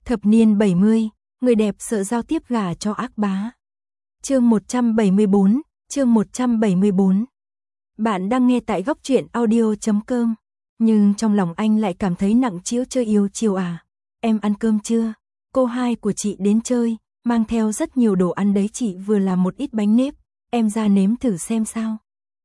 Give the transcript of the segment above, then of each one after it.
Thập niên 70, người đẹp sợ giao tiếp gả cho ác bá. Chương 174, chương 174. Bạn đang nghe tại góc truyện audio.com, nhưng trong lòng anh lại cảm thấy nặng trĩu chơi yêu chiều à. Em ăn cơm chưa? Cô hai của chị đến chơi, mang theo rất nhiều đồ ăn đấy, chị vừa làm một ít bánh nếp, em ra nếm thử xem sao.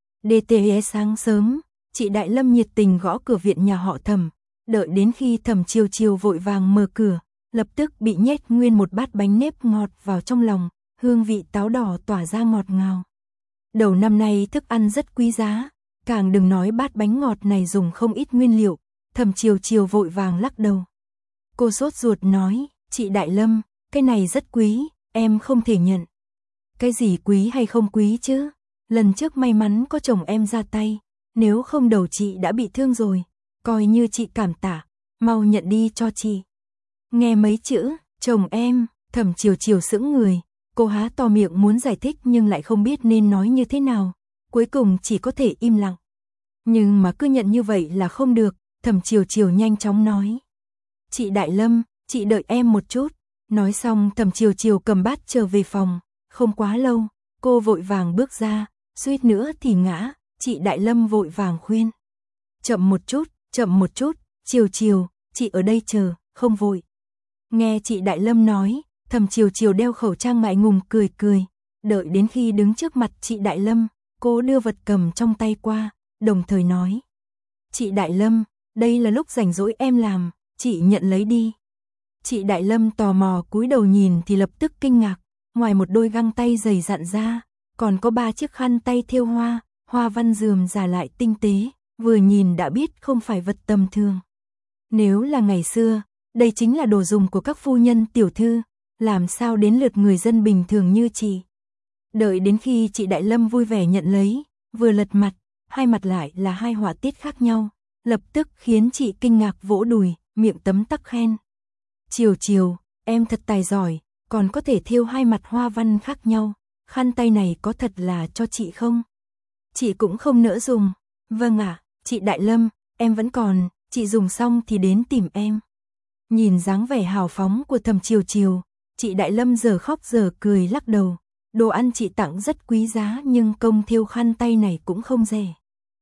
DTE sáng sớm, chị Đại Lâm nhiệt tình gõ cửa viện nhà họ Thẩm, đợi đến khi Thẩm Chiều Chiều vội vàng mở cửa, lập tức bị nhét nguyên một bát bánh nếp ngọt vào trong lòng, hương vị táo đỏ tỏa ra ngọt ngào. Đầu năm nay thức ăn rất quý giá, càng đừng nói bát bánh ngọt này dùng không ít nguyên liệu. Thẩm Chiều Chiều vội vàng lắc đầu. Cô sốt ruột nói, chị Đại Lâm, cái này rất quý, em không thể nhận. Cái gì quý hay không quý chứ? Lần trước may mắn có chồng em ra tay, nếu không đầu chị đã bị thương rồi, coi như chị cảm tạ, mau nhận đi cho chị. Nghe mấy chữ, chồng em, Thẩm Chiều Chiều sững người, cô há to miệng muốn giải thích nhưng lại không biết nên nói như thế nào, cuối cùng chỉ có thể im lặng. Nhưng mà cứ nhận như vậy là không được, Thẩm Chiều Chiều nhanh chóng nói. Chị Đại Lâm, chị đợi em một chút. Nói xong Thẩm Chiều Chiều cầm bát trở về phòng, không quá lâu, cô vội vàng bước ra, suýt nữa thì ngã, chị Đại Lâm vội vàng khuyên. Chậm một chút, Chiều Chiều, chị ở đây chờ, không vội. Nghe chị Đại Lâm nói, Thẩm Chiều Chiều đeo khẩu trang ngại ngùng cười cười, đợi đến khi đứng trước mặt chị Đại Lâm, cô đưa vật cầm trong tay qua, đồng thời nói. Chị Đại Lâm, đây là lúc rảnh rỗi em làm, chị nhận lấy đi. Chị Đại Lâm tò mò cúi đầu nhìn thì lập tức kinh ngạc, ngoài một đôi găng tay dày dặn ra, còn có 3 chiếc khăn tay thêu hoa, hoa văn rườm rà lại tinh tế, vừa nhìn đã biết không phải vật tầm thường. Nếu là ngày xưa, đây chính là đồ dùng của các phu nhân tiểu thư, làm sao đến lượt người dân bình thường như chị. Đợi đến khi chị Đại Lâm vui vẻ nhận lấy, vừa lật mặt, hai mặt lại là hai họa tiết khác nhau, lập tức khiến chị kinh ngạc vỗ đùi, miệng tấm tắc khen. Chiều Chiều, em thật tài giỏi, còn có thể thêu hai mặt hoa văn khác nhau, khăn tay này có thật là cho chị không? Chị cũng không nỡ dùng. Vâng ạ, chị Đại Lâm, em vẫn còn, chị dùng xong thì đến tìm em. Nhìn dáng vẻ hào phóng của Thẩm Chiều Chiều, chị Đại Lâm giờ khóc giờ cười lắc đầu. Đồ ăn chị tặng rất quý giá nhưng công thêu khăn tay này cũng không rẻ.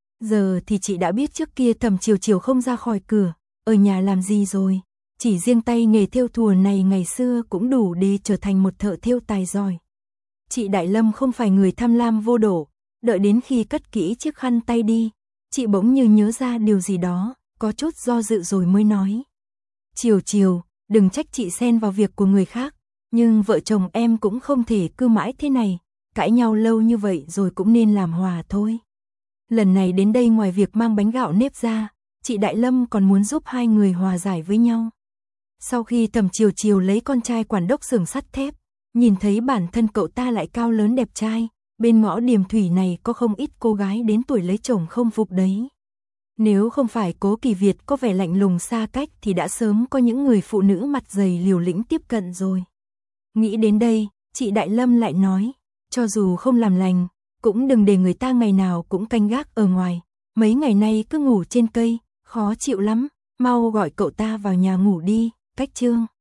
Giờ thì chị đã biết trước kia Thẩm Chiều Chiều không ra khỏi cửa, ở nhà làm gì rồi. Chỉ riêng tay nghề thêu thùa này ngày xưa cũng đủ để trở thành một thợ thêu tài giỏi. Chị Đại Lâm không phải người tham lam vô độ, đợi đến khi cất kỹ chiếc khăn tay đi, chị bỗng như nhớ ra điều gì đó, có chút do dự rồi mới nói. Chiều Chiều, đừng trách chị xen vào việc của người khác, nhưng vợ chồng em cũng không thể cứ mãi thế này, cãi nhau lâu như vậy rồi cũng nên làm hòa thôi. Lần này đến đây ngoài việc mang bánh gạo nếp ra, chị Đại Lâm còn muốn giúp hai người hòa giải với nhau. Sau khi Thẩm Chiều Chiều lấy con trai quản đốc xưởng sắt thép, nhìn thấy bản thân cậu ta lại cao lớn đẹp trai, bên ngõ Điềm Thủy này có không ít cô gái đến tuổi lấy chồng không phục đấy. Nếu không phải Cố Kỳ Việt có vẻ lạnh lùng xa cách thì đã sớm có những người phụ nữ mặt dày liều lĩnh tiếp cận rồi. Nghĩ đến đây, chị Đại Lâm lại nói, cho dù không làm lành, cũng đừng để người ta ngày nào cũng canh gác ở ngoài, mấy ngày nay cứ ngủ trên cây, khó chịu lắm, mau gọi cậu ta vào nhà ngủ đi. Cách chương